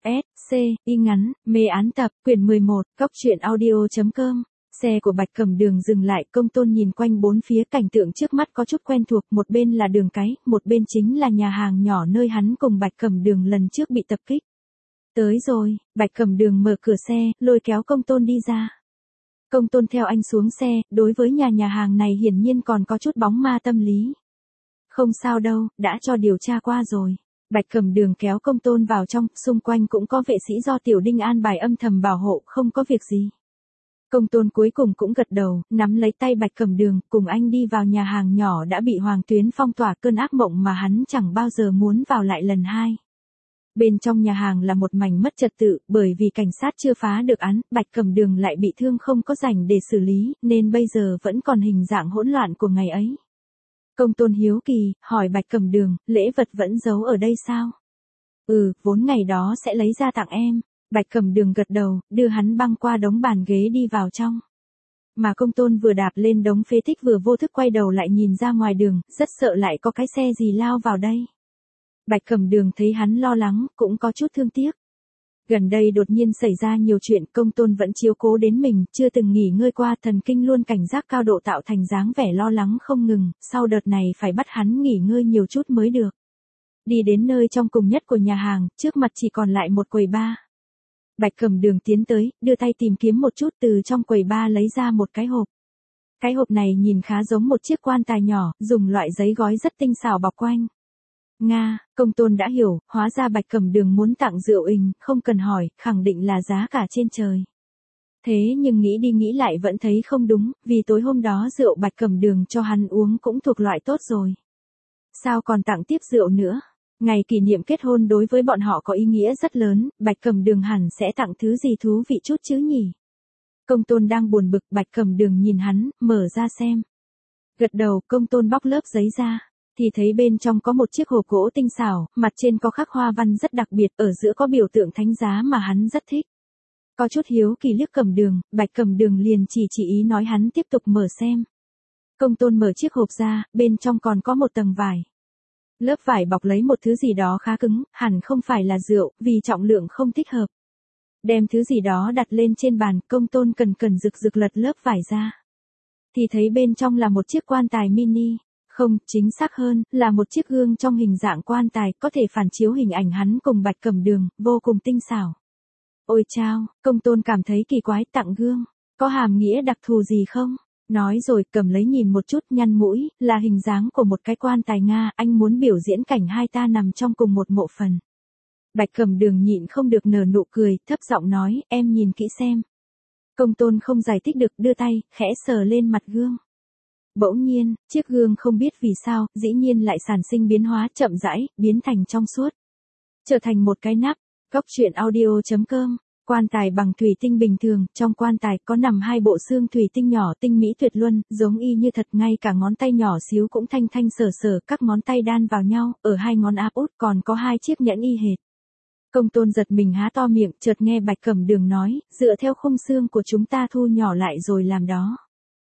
S, C, y ngắn, mê án tập, quyển 11, Cóc truyện audio.com. Xe của Bạch Cẩm Đường dừng lại, Công Tôn nhìn quanh bốn phía, cảnh tượng trước mắt có chút quen thuộc, một bên là đường cái, một bên chính là nhà hàng nhỏ nơi hắn cùng Bạch Cẩm Đường lần trước bị tập kích. Tới rồi, Bạch Cẩm Đường mở cửa xe, lôi kéo Công Tôn đi ra. Công Tôn theo anh xuống xe, đối với nhà hàng này hiển nhiên còn có chút bóng ma tâm lý. Không sao đâu, đã cho điều tra qua rồi. Bạch Cẩm Đường kéo Công Tôn vào trong, xung quanh cũng có vệ sĩ do Tiểu Đinh an bài âm thầm bảo hộ, không có việc gì. Công Tôn cuối cùng cũng gật đầu, nắm lấy tay Bạch Cẩm Đường, cùng anh đi vào nhà hàng nhỏ đã bị Hoàng Tuyến phong tỏa, cơn ác mộng mà hắn chẳng bao giờ muốn vào lại lần hai. Bên trong nhà hàng là một mảnh mất trật tự, bởi vì cảnh sát chưa phá được án, Bạch Cẩm Đường lại bị thương không có rảnh để xử lý, nên bây giờ vẫn còn hình dạng hỗn loạn của ngày ấy. Công Tôn hiếu kỳ, hỏi Bạch Cẩm Đường, lễ vật vẫn giấu ở đây sao? Vốn ngày đó sẽ lấy ra tặng em. Bạch Cẩm Đường gật đầu, đưa hắn băng qua đống bàn ghế đi vào trong. Mà Công Tôn vừa đạp lên đống phế tích vừa vô thức quay đầu lại nhìn ra ngoài đường, rất sợ lại có cái xe gì lao vào đây. Bạch Cẩm Đường thấy hắn lo lắng, cũng có chút thương tiếc. Gần đây đột nhiên xảy ra nhiều chuyện, Công Tôn vẫn chiếu cố đến mình, chưa từng nghỉ ngơi qua, thần kinh luôn cảnh giác cao độ tạo thành dáng vẻ lo lắng không ngừng, sau đợt này phải bắt hắn nghỉ ngơi nhiều chút mới được. Đi đến nơi trong cùng nhất của nhà hàng, trước mặt chỉ còn lại một quầy bar. Bạch Cẩm Đường tiến tới, đưa tay tìm kiếm một chút, từ trong quầy bar lấy ra một cái hộp. Cái hộp này nhìn khá giống một chiếc quan tài nhỏ, dùng loại giấy gói rất tinh xảo bọc quanh. Công Tôn đã hiểu, hóa ra Bạch Cẩm Đường muốn tặng rượu ình, không cần hỏi, khẳng định là giá cả trên trời. Thế nhưng nghĩ đi nghĩ lại vẫn thấy không đúng, vì tối hôm đó rượu Bạch Cẩm Đường cho hắn uống cũng thuộc loại tốt rồi. Sao còn tặng tiếp rượu nữa? Ngày kỷ niệm kết hôn đối với bọn họ có ý nghĩa rất lớn, Bạch Cẩm Đường hẳn sẽ tặng thứ gì thú vị chút chứ nhỉ? Công Tôn đang buồn bực, Bạch Cẩm Đường nhìn hắn, mở ra xem. Gật đầu, Công Tôn bóc lớp giấy ra, thì thấy bên trong có một chiếc hộp gỗ tinh xảo, mặt trên có khắc hoa văn rất đặc biệt, ở giữa có biểu tượng thánh giá mà hắn rất thích. Có chút hiếu kỳ liếc Cẩm Đường, Bạch Cẩm Đường liền chỉ ý nói hắn tiếp tục mở xem. Công Tôn mở chiếc hộp ra, bên trong còn có một tầng vải. Lớp vải bọc lấy một thứ gì đó khá cứng, hẳn không phải là rượu, vì trọng lượng không thích hợp. Đem thứ gì đó đặt lên trên bàn, Công Tôn cần rực lật lớp vải ra. Thì thấy bên trong là một chiếc quan tài mini. Không, chính xác hơn, là một chiếc gương trong hình dạng quan tài, có thể phản chiếu hình ảnh hắn cùng Bạch Cẩm Đường, vô cùng tinh xảo. Ôi chao, Công Tôn cảm thấy kỳ quái, tặng gương, có hàm nghĩa đặc thù gì không? Nói rồi cầm lấy nhìn một chút, nhăn mũi, là hình dáng của một cái quan tài Nga, anh muốn biểu diễn cảnh hai ta nằm trong cùng một mộ phần. Bạch Cẩm Đường nhịn không được nở nụ cười, thấp giọng nói, em nhìn kỹ xem. Công Tôn không giải thích được, đưa tay, khẽ sờ lên mặt gương. Bỗng nhiên, chiếc gương không biết vì sao, dĩ nhiên lại sản sinh biến hóa, chậm rãi, biến thành trong suốt. Trở thành một cái nắp. Cóc truyện audio.com. Quan tài bằng thủy tinh bình thường, trong quan tài có nằm hai bộ xương thủy tinh nhỏ tinh mỹ tuyệt luân, giống y như thật, ngay cả ngón tay nhỏ xíu cũng thanh sờ, các ngón tay đan vào nhau, ở hai ngón áp út còn có hai chiếc nhẫn y hệt. Công Tôn giật mình há to miệng, chợt nghe Bạch Cẩm Đường nói, dựa theo khung xương của chúng ta thu nhỏ lại rồi làm đó.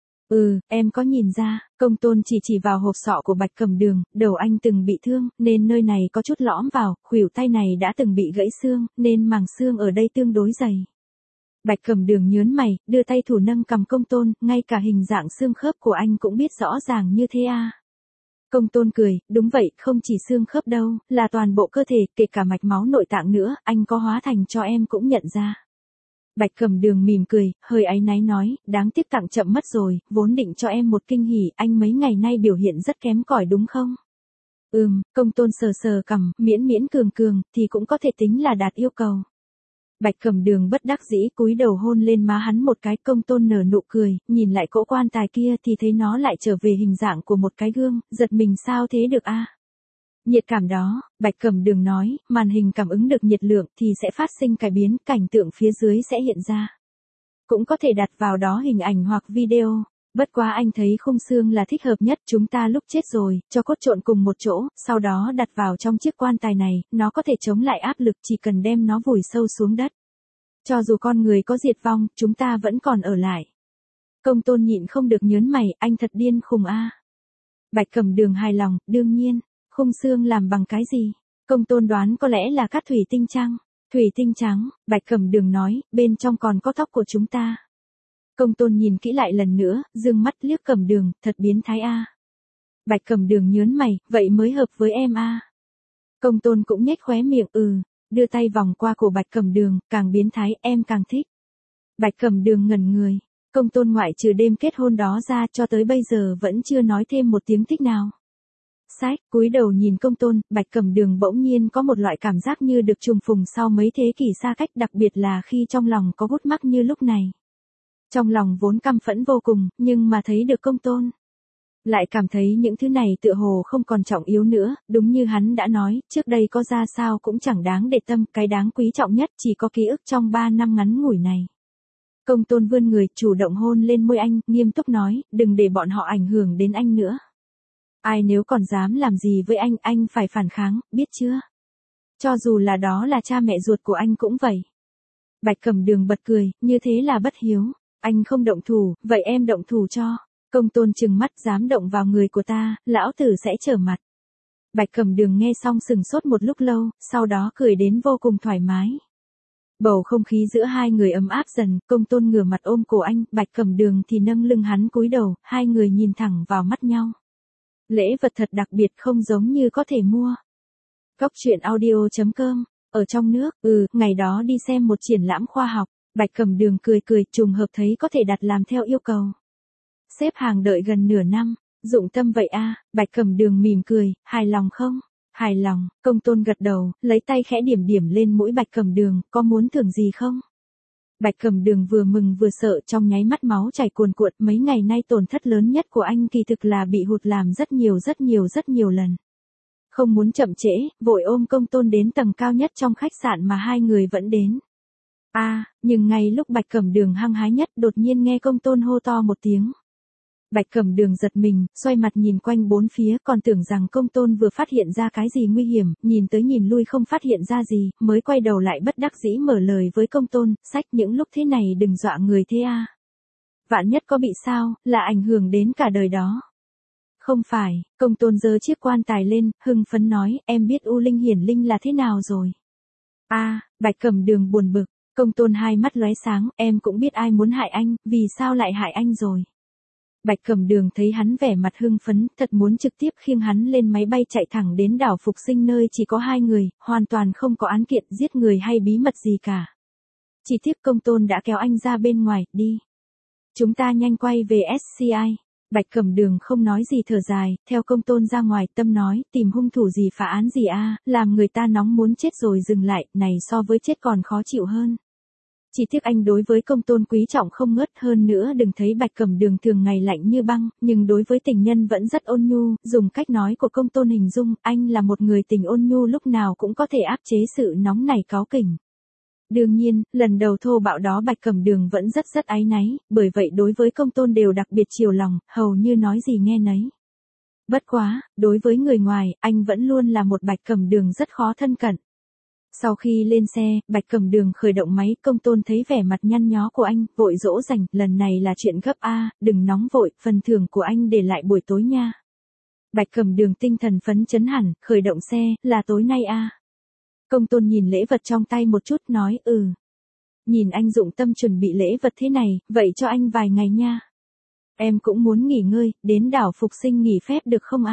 Em có nhìn ra. Công Tôn chỉ vào hộp sọ của Bạch Cẩm Đường, đầu anh từng bị thương, nên nơi này có chút lõm vào, khuỷu tay này đã từng bị gãy xương, nên màng xương ở đây tương đối dày. Bạch Cẩm Đường nhớn mày, đưa tay thủ nâng cằm Công Tôn, ngay cả hình dạng xương khớp của anh cũng biết rõ ràng như thế à. Công Tôn cười, đúng vậy, không chỉ xương khớp đâu, là toàn bộ cơ thể, kể cả mạch máu nội tạng nữa, anh có hóa thành cho em cũng nhận ra. Bạch Cẩm Đường mỉm cười, hơi áy náy nói, đáng tiếc tặng chậm mất rồi, vốn định cho em một kinh hỉ, anh mấy ngày nay biểu hiện rất kém cỏi đúng không? Công Tôn sờ cằm, miễn cường, thì cũng có thể tính là đạt yêu cầu. Bạch Cẩm Đường bất đắc dĩ cúi đầu hôn lên má hắn một cái, Công Tôn nở nụ cười, nhìn lại cỗ quan tài kia thì thấy nó lại trở về hình dạng của một cái gương, giật mình sao thế được a? Nhiệt cảm đó, Bạch Cẩm Đường nói, màn hình cảm ứng được nhiệt lượng thì sẽ phát sinh cải biến, cảnh tượng phía dưới sẽ hiện ra. Cũng có thể đặt vào đó hình ảnh hoặc video. Bất quá anh thấy khung xương là thích hợp nhất, chúng ta lúc chết rồi, cho cốt trộn cùng một chỗ, sau đó đặt vào trong chiếc quan tài này, nó có thể chống lại áp lực, chỉ cần đem nó vùi sâu xuống đất. Cho dù con người có diệt vong, chúng ta vẫn còn ở lại. Công Tôn nhịn không được nhớn mày, anh thật điên khùng a. Bạch Cẩm Đường hài lòng, đương nhiên. Khung xương làm bằng cái gì? Công Tôn đoán có lẽ là cát thủy tinh chăng? Thủy tinh trắng, Bạch Cẩm Đường nói, bên trong còn có tóc của chúng ta. Công Tôn nhìn kỹ lại lần nữa, dương mắt liếc Cẩm Đường, thật biến thái a. Bạch Cẩm Đường nhớn mày, vậy mới hợp với em a. Công Tôn cũng nhếch khóe miệng, đưa tay vòng qua cổ Bạch Cẩm Đường, càng biến thái em càng thích. Bạch Cẩm Đường ngẩn người, Công Tôn ngoại trừ đêm kết hôn đó ra cho tới bây giờ vẫn chưa nói thêm một tiếng thích nào. Sách, cúi đầu nhìn Công Tôn, Bạch Cẩm Đường bỗng nhiên có một loại cảm giác như được trùng phùng sau mấy thế kỷ xa cách, đặc biệt là khi trong lòng có gút mắc như lúc này. Trong lòng vốn căm phẫn vô cùng, nhưng mà thấy được Công Tôn, lại cảm thấy những thứ này tựa hồ không còn trọng yếu nữa, đúng như hắn đã nói, trước đây có ra sao cũng chẳng đáng để tâm, cái đáng quý trọng nhất chỉ có ký ức trong 3 năm ngắn ngủi này. Công Tôn vươn người, chủ động hôn lên môi anh, nghiêm túc nói, đừng để bọn họ ảnh hưởng đến anh nữa. Ai nếu còn dám làm gì với anh phải phản kháng, biết chưa? Cho dù là đó là cha mẹ ruột của anh cũng vậy. Bạch Cẩm Đường bật cười, như thế là bất hiếu. Anh không động thủ, vậy em động thủ cho. Công Tôn trừng mắt, dám động vào người của ta, lão tử sẽ trở mặt. Bạch Cẩm Đường nghe xong sừng sốt một lúc lâu, sau đó cười đến vô cùng thoải mái. Bầu không khí giữa hai người ấm áp dần, Công Tôn ngửa mặt ôm cổ anh, Bạch Cẩm Đường thì nâng lưng hắn cúi đầu, hai người nhìn thẳng vào mắt nhau. Lễ vật thật đặc biệt không giống như có thể mua. Cóc truyện audio.com, ở trong nước, ngày đó đi xem một triển lãm khoa học, Bạch Cẩm Đường cười trùng hợp thấy có thể đặt làm theo yêu cầu. Xếp hàng đợi gần nửa năm, dụng tâm vậy a. Bạch Cẩm Đường mỉm cười, hài lòng không? Hài lòng, Công Tôn gật đầu, lấy tay khẽ điểm lên mũi Bạch Cẩm Đường, có muốn thưởng gì không? Bạch Cẩm Đường vừa mừng vừa sợ, trong nháy mắt máu chảy cuồn cuộn, mấy ngày nay tổn thất lớn nhất của anh kỳ thực là bị hụt làm rất nhiều lần. Không muốn chậm trễ, vội ôm Công Tôn đến tầng cao nhất trong khách sạn mà hai người vẫn đến. Nhưng ngay lúc Bạch Cẩm Đường hăng hái nhất, đột nhiên nghe Công Tôn hô to một tiếng. Bạch Cẩm Đường giật mình, xoay mặt nhìn quanh bốn phía, còn tưởng rằng Công Tôn vừa phát hiện ra cái gì nguy hiểm, nhìn tới nhìn lui không phát hiện ra gì, mới quay đầu lại bất đắc dĩ mở lời với Công Tôn, sách những lúc thế này đừng dọa người thế a. Vạn nhất có bị sao, là ảnh hưởng đến cả đời đó. Không phải, Công Tôn giơ chiếc quan tài lên, hưng phấn nói, em biết U Linh Hiển Linh là thế nào rồi. Bạch Cẩm Đường buồn bực, Công Tôn hai mắt lóe sáng, em cũng biết ai muốn hại anh, vì sao lại hại anh rồi. Bạch Cẩm Đường thấy hắn vẻ mặt hưng phấn, thật muốn trực tiếp khiêng hắn lên máy bay chạy thẳng đến đảo Phục Sinh nơi chỉ có hai người, hoàn toàn không có án kiện giết người hay bí mật gì cả. Chỉ tiếc Công Tôn đã kéo anh ra bên ngoài, đi. Chúng ta nhanh quay về SCI. Bạch Cẩm Đường không nói gì thở dài, theo Công Tôn ra ngoài, tâm nói, tìm hung thủ gì phá án gì làm người ta nóng muốn chết rồi dừng lại, này so với chết còn khó chịu hơn. Chỉ tiếc anh đối với Công Tôn quý trọng không ngớt, hơn nữa đừng thấy Bạch Cẩm Đường thường ngày lạnh như băng, nhưng đối với tình nhân vẫn rất ôn nhu, dùng cách nói của Công Tôn hình dung, anh là một người tình ôn nhu lúc nào cũng có thể áp chế sự nóng nảy cáu kỉnh. Đương nhiên, lần đầu thô bạo đó Bạch Cẩm Đường vẫn rất áy náy, bởi vậy đối với Công Tôn đều đặc biệt chiều lòng, hầu như nói gì nghe nấy. Bất quá, đối với người ngoài, anh vẫn luôn là một Bạch Cẩm Đường rất khó thân cận. Sau khi lên xe, Bạch Cẩm Đường khởi động máy, Công Tôn thấy vẻ mặt nhăn nhó của anh, vội dỗ dành, lần này là chuyện gấp đừng nóng vội, phần thưởng của anh để lại buổi tối nha. Bạch Cẩm Đường tinh thần phấn chấn hẳn, khởi động xe, là tối nay Công Tôn nhìn lễ vật trong tay một chút, nói Nhìn anh dụng tâm chuẩn bị lễ vật thế này, vậy cho anh vài ngày nha. Em cũng muốn nghỉ ngơi, đến đảo Phục Sinh nghỉ phép được không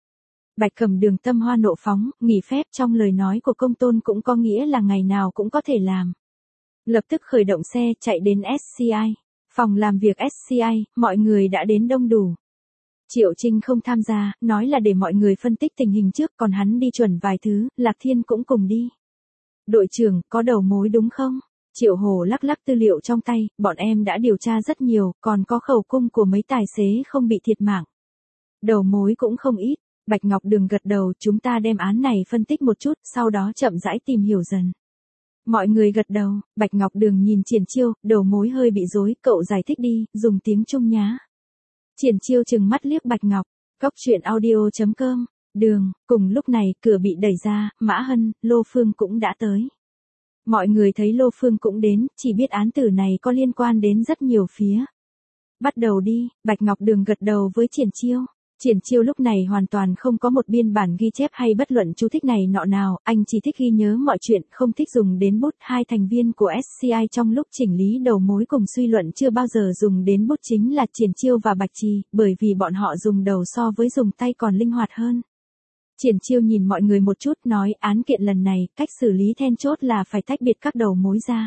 Bạch Cẩm Đường tâm hoa nộ phóng, nghỉ phép trong lời nói của Công Tôn cũng có nghĩa là ngày nào cũng có thể làm. Lập tức khởi động xe, chạy đến SCI. Phòng làm việc SCI, mọi người đã đến đông đủ. Triệu Trinh không tham gia, nói là để mọi người phân tích tình hình trước, còn hắn đi chuẩn vài thứ, Lạc Thiên cũng cùng đi. Đội trưởng, có đầu mối đúng không? Triệu Hồ lắc lắc tư liệu trong tay, bọn em đã điều tra rất nhiều, còn có khẩu cung của mấy tài xế không bị thiệt mạng. Đầu mối cũng không ít. Bạch Ngọc Đường gật đầu, chúng ta đem án này phân tích một chút, sau đó chậm rãi tìm hiểu dần. Mọi người gật đầu, Bạch Ngọc Đường nhìn Triển Chiêu, đầu mối hơi bị rối, cậu giải thích đi, dùng tiếng Trung nhá. Triển Chiêu trừng mắt liếc Bạch Ngọc, cóc truyện audio.com, Đường, cùng lúc này, cửa bị đẩy ra, Mã Hân, Lô Phương cũng đã tới. Mọi người thấy Lô Phương cũng đến, chỉ biết án tử này có liên quan đến rất nhiều phía. Bắt đầu đi, Bạch Ngọc Đường gật đầu với Triển Chiêu. Triển Chiêu lúc này hoàn toàn không có một biên bản ghi chép hay bất luận chú thích này nọ nào, anh chỉ thích ghi nhớ mọi chuyện, không thích dùng đến bút. Hai thành viên của SCI trong lúc chỉnh lý đầu mối cùng suy luận chưa bao giờ dùng đến bút chính là Triển Chiêu và Bạch Trì, bởi vì bọn họ dùng đầu so với dùng tay còn linh hoạt hơn. Triển Chiêu nhìn mọi người một chút nói án kiện lần này, cách xử lý then chốt là phải tách biệt các đầu mối ra.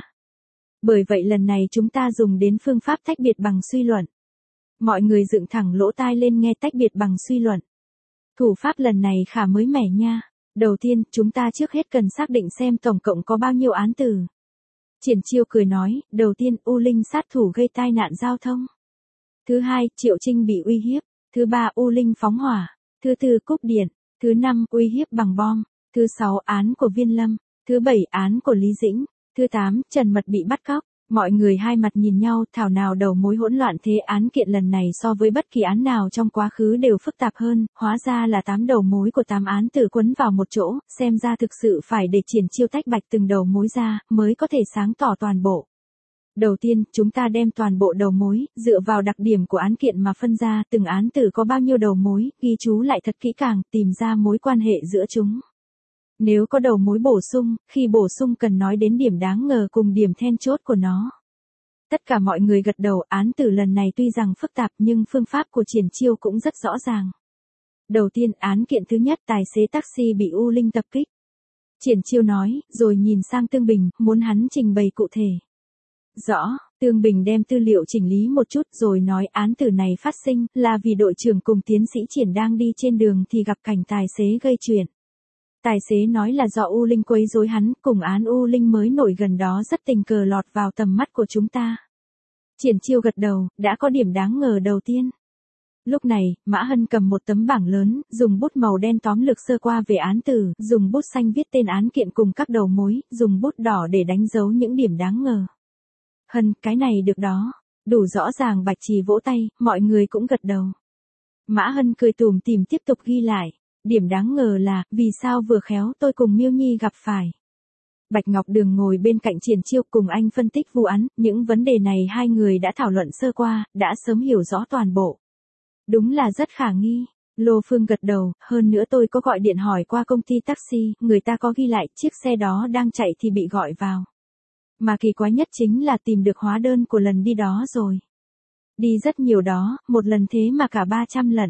Bởi vậy lần này chúng ta dùng đến phương pháp tách biệt bằng suy luận. Mọi người dựng thẳng lỗ tai lên nghe tách biệt bằng suy luận. Thủ pháp lần này khá mới mẻ nha. Đầu tiên, chúng ta trước hết cần xác định xem tổng cộng có bao nhiêu án tử. Triển Chiêu cười nói, đầu tiên U Linh sát thủ gây tai nạn giao thông. Thứ hai, Triệu Trinh bị uy hiếp. Thứ ba, U Linh phóng hỏa. Thứ tư, cúp điện. Thứ năm, uy hiếp bằng bom. Thứ sáu, án của Viên Lâm. Thứ bảy, án của Lý Dĩnh. Thứ tám, Trần Mật bị bắt cóc. Mọi người hai mặt nhìn nhau, thảo nào đầu mối hỗn loạn thế. Án kiện lần này so với bất kỳ án nào trong quá khứ đều phức tạp hơn, hóa ra là 8 đầu mối của 8 án tử quấn vào một chỗ, xem ra thực sự phải để Triển Chiêu tách bạch từng đầu mối ra, mới có thể sáng tỏ toàn bộ. Đầu tiên, chúng ta đem toàn bộ đầu mối, dựa vào đặc điểm của án kiện mà phân ra từng án tử có bao nhiêu đầu mối, ghi chú lại thật kỹ càng, tìm ra mối quan hệ giữa chúng. Nếu có đầu mối bổ sung, khi bổ sung cần nói đến điểm đáng ngờ cùng điểm then chốt của nó. Tất cả mọi người gật đầu, án tử lần này tuy rằng phức tạp nhưng phương pháp của Triển Chiêu cũng rất rõ ràng. Đầu tiên, án kiện thứ nhất, tài xế taxi bị U Linh tập kích. Triển Chiêu nói, rồi nhìn sang Tương Bình, muốn hắn trình bày cụ thể. Rõ, Tương Bình đem tư liệu chỉnh lý một chút rồi nói án tử này phát sinh là vì đội trưởng cùng tiến sĩ Triển đang đi trên đường thì gặp cảnh tài xế gây chuyện. Tài xế nói là do U Linh quấy rối hắn, cùng án U Linh mới nổi gần đó rất tình cờ lọt vào tầm mắt của chúng ta. Triển Chiêu gật đầu, đã có điểm đáng ngờ đầu tiên. Lúc này, Mã Hân cầm một tấm bảng lớn, dùng bút màu đen tóm lược sơ qua về án tử, dùng bút xanh viết tên án kiện cùng các đầu mối, dùng bút đỏ để đánh dấu những điểm đáng ngờ. Hân, cái này được đó. Đủ rõ ràng. Bạch Trì vỗ tay, mọi người cũng gật đầu. Mã Hân cười tủm tỉm tiếp tục ghi lại. Điểm đáng ngờ là, vì sao vừa khéo tôi cùng Miêu Nhi gặp phải. Bạch Ngọc Đường ngồi bên cạnh Triển Chiêu cùng anh phân tích vụ án, những vấn đề này hai người đã thảo luận sơ qua, đã sớm hiểu rõ toàn bộ. Đúng là rất khả nghi. Lô Phương gật đầu, hơn nữa tôi có gọi điện hỏi qua công ty taxi, người ta có ghi lại chiếc xe đó đang chạy thì bị gọi vào. Mà kỳ quái nhất chính là tìm được hóa đơn của lần đi đó rồi. Đi rất nhiều đó, một lần thế mà cả 300 lần.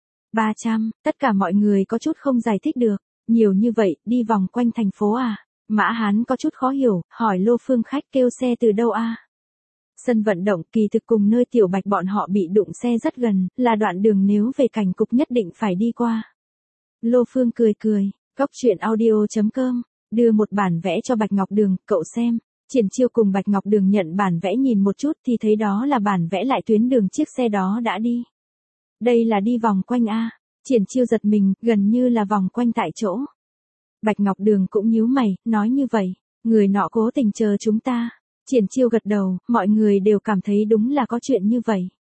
300, tất cả mọi người có chút không giải thích được. Nhiều như vậy, đi vòng quanh thành phố à? Mã Hán có chút khó hiểu, hỏi Lô Phương khách kêu xe từ đâu à? Sân vận động kỳ thực cùng nơi Tiểu Bạch bọn họ bị đụng xe rất gần, là đoạn đường nếu về cảnh cục nhất định phải đi qua. Lô Phương cười cười, coctruyện.audio.com, đưa một bản vẽ cho Bạch Ngọc Đường, cậu xem. Triển Chiêu cùng Bạch Ngọc Đường nhận bản vẽ nhìn một chút thì thấy đó là bản vẽ lại tuyến đường chiếc xe đó đã đi. Đây là đi vòng quanh a. Triển Chiêu giật mình, gần như là vòng quanh tại chỗ. Bạch Ngọc Đường cũng nhíu mày, nói như vậy, người nọ cố tình chờ chúng ta. Triển Chiêu gật đầu, mọi người đều cảm thấy đúng là có chuyện như vậy.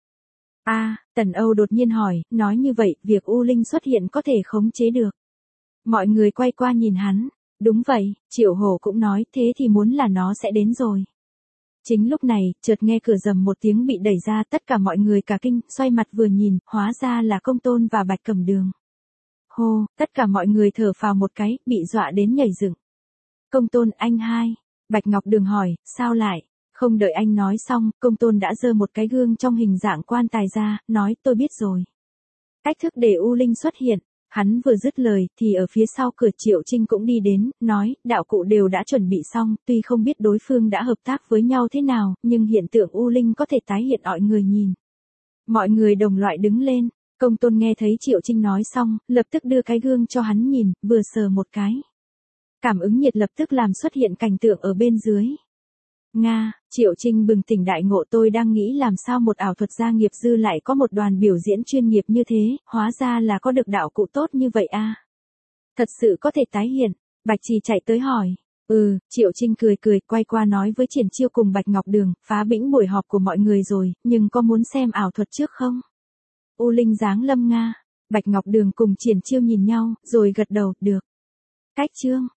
Tần Âu đột nhiên hỏi, nói như vậy, việc U Linh xuất hiện có thể khống chế được. Mọi người quay qua nhìn hắn. Đúng vậy, Triệu Hổ cũng nói, thế thì muốn là nó sẽ đến rồi. Chính lúc này, chợt nghe cửa rầm một tiếng bị đẩy ra, tất cả mọi người cả kinh, xoay mặt vừa nhìn, hóa ra là Công Tôn và Bạch Cẩm Đường. Hô, tất cả mọi người thở phào một cái, bị dọa đến nhảy dựng. Công Tôn, anh hai. Bạch Ngọc Đường hỏi, sao lại? Không đợi anh nói xong, Công Tôn đã giơ một cái gương trong hình dạng quan tài ra, nói, tôi biết rồi. Cách thức để U Linh xuất hiện. Hắn vừa dứt lời, thì ở phía sau cửa Triệu Trinh cũng đi đến, nói, đạo cụ đều đã chuẩn bị xong, tuy không biết đối phương đã hợp tác với nhau thế nào, nhưng hiện tượng U Linh có thể tái hiện mọi người nhìn. Mọi người đồng loại đứng lên, Công Tôn nghe thấy Triệu Trinh nói xong, lập tức đưa cái gương cho hắn nhìn, vừa sờ một cái. Cảm ứng nhiệt lập tức làm xuất hiện cảnh tượng ở bên dưới. Nga, Triệu Trinh bừng tỉnh đại ngộ, tôi đang nghĩ làm sao một ảo thuật gia nghiệp dư lại có một đoàn biểu diễn chuyên nghiệp như thế, hóa ra là có được đạo cụ tốt như vậy à. Thật sự có thể tái hiện. Bạch Trì chạy tới hỏi. Triệu Trinh cười cười, quay qua nói với Triển Chiêu cùng Bạch Ngọc Đường, phá bĩnh buổi họp của mọi người rồi, nhưng có muốn xem ảo thuật trước không? U Linh giáng lâm Nga. Bạch Ngọc Đường cùng Triển Chiêu nhìn nhau, rồi gật đầu, được. Cách chương.